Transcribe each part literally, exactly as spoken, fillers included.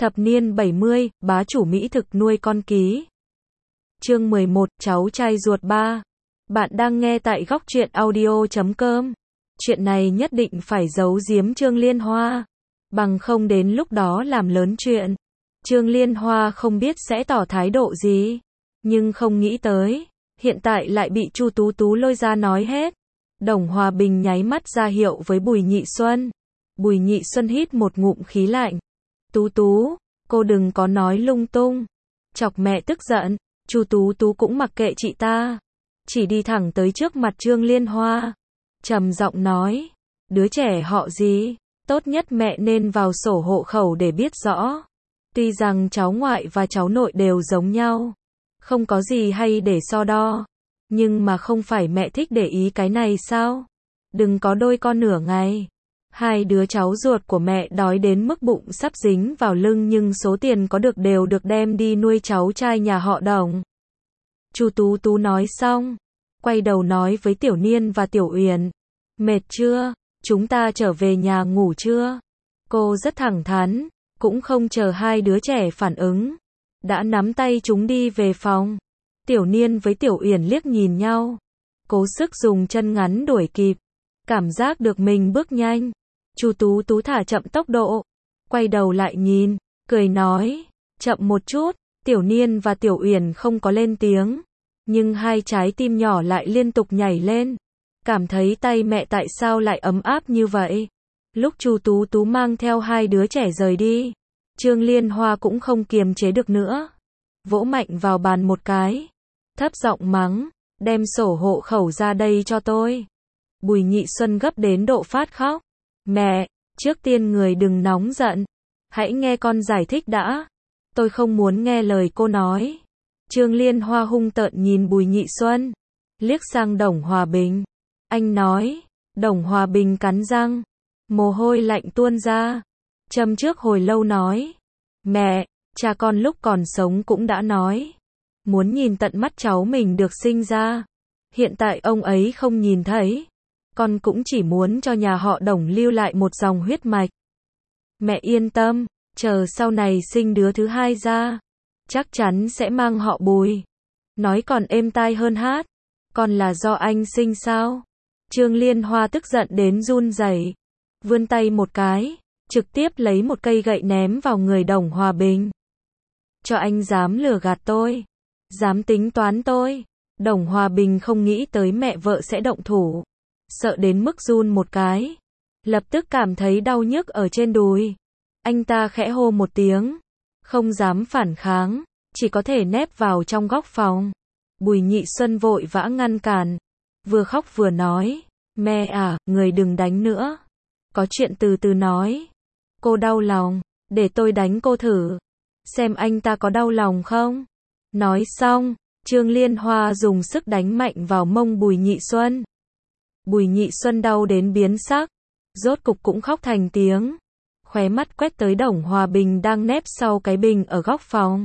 Thập niên bảy mươi, bá chủ mỹ thực nuôi con ký. Chương mười một, cháu trai ruột ba. Bạn đang nghe tại góc truyện audio chấm com. Chuyện này nhất định phải giấu giếm Trương Liên Hoa, bằng không đến lúc đó làm lớn chuyện. Trương Liên Hoa không biết sẽ tỏ thái độ gì, nhưng không nghĩ tới, hiện tại lại bị Chu Tú Tú lôi ra nói hết. Đồng Hòa Bình nháy mắt ra hiệu với Bùi Nhị Xuân. Bùi Nhị Xuân hít một ngụm khí lạnh. Tú Tú, cô đừng có nói lung tung. Chọc mẹ tức giận. Chu Tú Tú cũng mặc kệ chị ta, chỉ đi thẳng tới trước mặt Trương Liên Hoa, trầm giọng nói, đứa trẻ họ gì, tốt nhất mẹ nên vào sổ hộ khẩu để biết rõ. Tuy rằng cháu ngoại và cháu nội đều giống nhau, không có gì hay để so đo, nhưng mà không phải mẹ thích để ý cái này sao? Đừng có đôi con nửa ngày. Hai đứa cháu ruột của mẹ đói đến mức bụng sắp dính vào lưng, nhưng số tiền có được đều được đem đi nuôi cháu trai nhà họ Đồng. Chu Tú Tú nói xong, quay đầu nói với Tiểu Niên và Tiểu Uyển, mệt chưa? Chúng ta trở về nhà ngủ chưa? Cô rất thẳng thắn, cũng không chờ hai đứa trẻ phản ứng, đã nắm tay chúng đi về phòng. Tiểu Niên với Tiểu Uyển liếc nhìn nhau, cố sức dùng chân ngắn đuổi kịp, cảm giác được mình bước nhanh. Chu Tú Tú thả chậm tốc độ, quay đầu lại nhìn, cười nói, chậm một chút. Tiểu Niên và Tiểu Uyển không có lên tiếng, nhưng hai trái tim nhỏ lại liên tục nhảy lên, cảm thấy tay mẹ tại sao lại ấm áp như vậy. Lúc Chu Tú Tú mang theo hai đứa trẻ rời đi, Trương Liên Hoa cũng không kiềm chế được nữa, vỗ mạnh vào bàn một cái, thấp giọng mắng, đem sổ hộ khẩu ra đây cho tôi. Bùi Nhị Xuân gấp đến độ phát khóc, mẹ, trước tiên người đừng nóng giận, hãy nghe con giải thích đã. Tôi không muốn nghe lời cô nói. Trương Liên Hoa hung tợn nhìn Bùi Nhị Xuân, liếc sang Đồng Hòa Bình. Anh nói. Đồng Hòa Bình cắn răng, mồ hôi lạnh tuôn ra, châm trước hồi lâu nói, mẹ, cha con lúc còn sống cũng đã nói, muốn nhìn tận mắt cháu mình được sinh ra. Hiện tại ông ấy không nhìn thấy, con cũng chỉ muốn cho nhà họ Đồng lưu lại một dòng huyết mạch. Mẹ yên tâm, chờ sau này sinh đứa thứ hai ra, chắc chắn sẽ mang họ Bùi. Nói còn êm tai hơn hát, con là do anh sinh sao? Trương Liên Hoa tức giận đến run rẩy, vươn tay một cái, trực tiếp lấy một cây gậy ném vào người Đồng Hòa Bình. Cho anh dám lừa gạt tôi, dám tính toán tôi. Đồng Hòa Bình không nghĩ tới mẹ vợ sẽ động thủ, sợ đến mức run một cái, lập tức cảm thấy đau nhức ở trên đùi. Anh ta khẽ hô một tiếng, không dám phản kháng, chỉ có thể nép vào trong góc phòng. Bùi Nhị Xuân vội vã ngăn cản, vừa khóc vừa nói, mẹ à, người đừng đánh nữa, có chuyện từ từ nói. Cô đau lòng, để tôi đánh cô thử, xem anh ta có đau lòng không. Nói xong, Trương Liên Hoa dùng sức đánh mạnh vào mông Bùi Nhị Xuân. Bùi Nhị Xuân đau đến biến sắc, rốt cục cũng khóc thành tiếng, khóe mắt quét tới Đồng Hòa Bình đang nép sau cái bình ở góc phòng.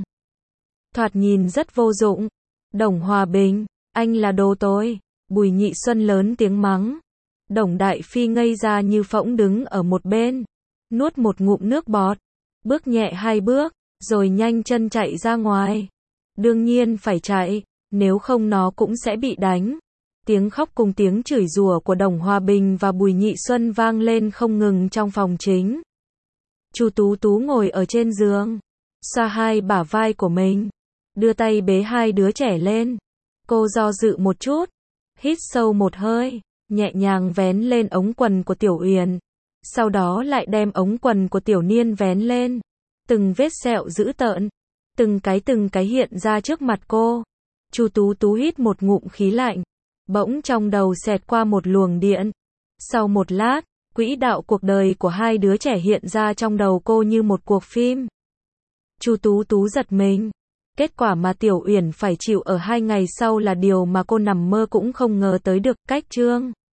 Thoạt nhìn rất vô dụng. Đồng Hòa Bình, anh là đồ tôi. Bùi Nhị Xuân lớn tiếng mắng. Đồng Đại Phi ngây ra như phỗng đứng ở một bên, nuốt một ngụm nước bọt, bước nhẹ hai bước, rồi nhanh chân chạy ra ngoài. Đương nhiên phải chạy, nếu không nó cũng sẽ bị đánh. Tiếng khóc cùng tiếng chửi rủa của Đồng Hòa Bình và Bùi Nhị Xuân vang lên không ngừng trong phòng chính. Chu Tú Tú ngồi ở trên giường, xoa hai bả vai của mình, đưa tay bế hai đứa trẻ lên. Cô do dự một chút, hít sâu một hơi, nhẹ nhàng vén lên ống quần của Tiểu Uyển, sau đó lại đem ống quần của Tiểu Niên vén lên. Từng vết sẹo dữ tợn, từng cái từng cái hiện ra trước mặt cô. Chu Tú Tú hít một ngụm khí lạnh, bỗng trong đầu xẹt qua một luồng điện. Sau một lát, quỹ đạo cuộc đời của hai đứa trẻ hiện ra trong đầu cô như một cuộc phim. Chu Tú Tú giật mình. Kết quả mà Tiểu Uyển phải chịu ở hai ngày sau là điều mà cô nằm mơ cũng không ngờ tới được. Cách Trương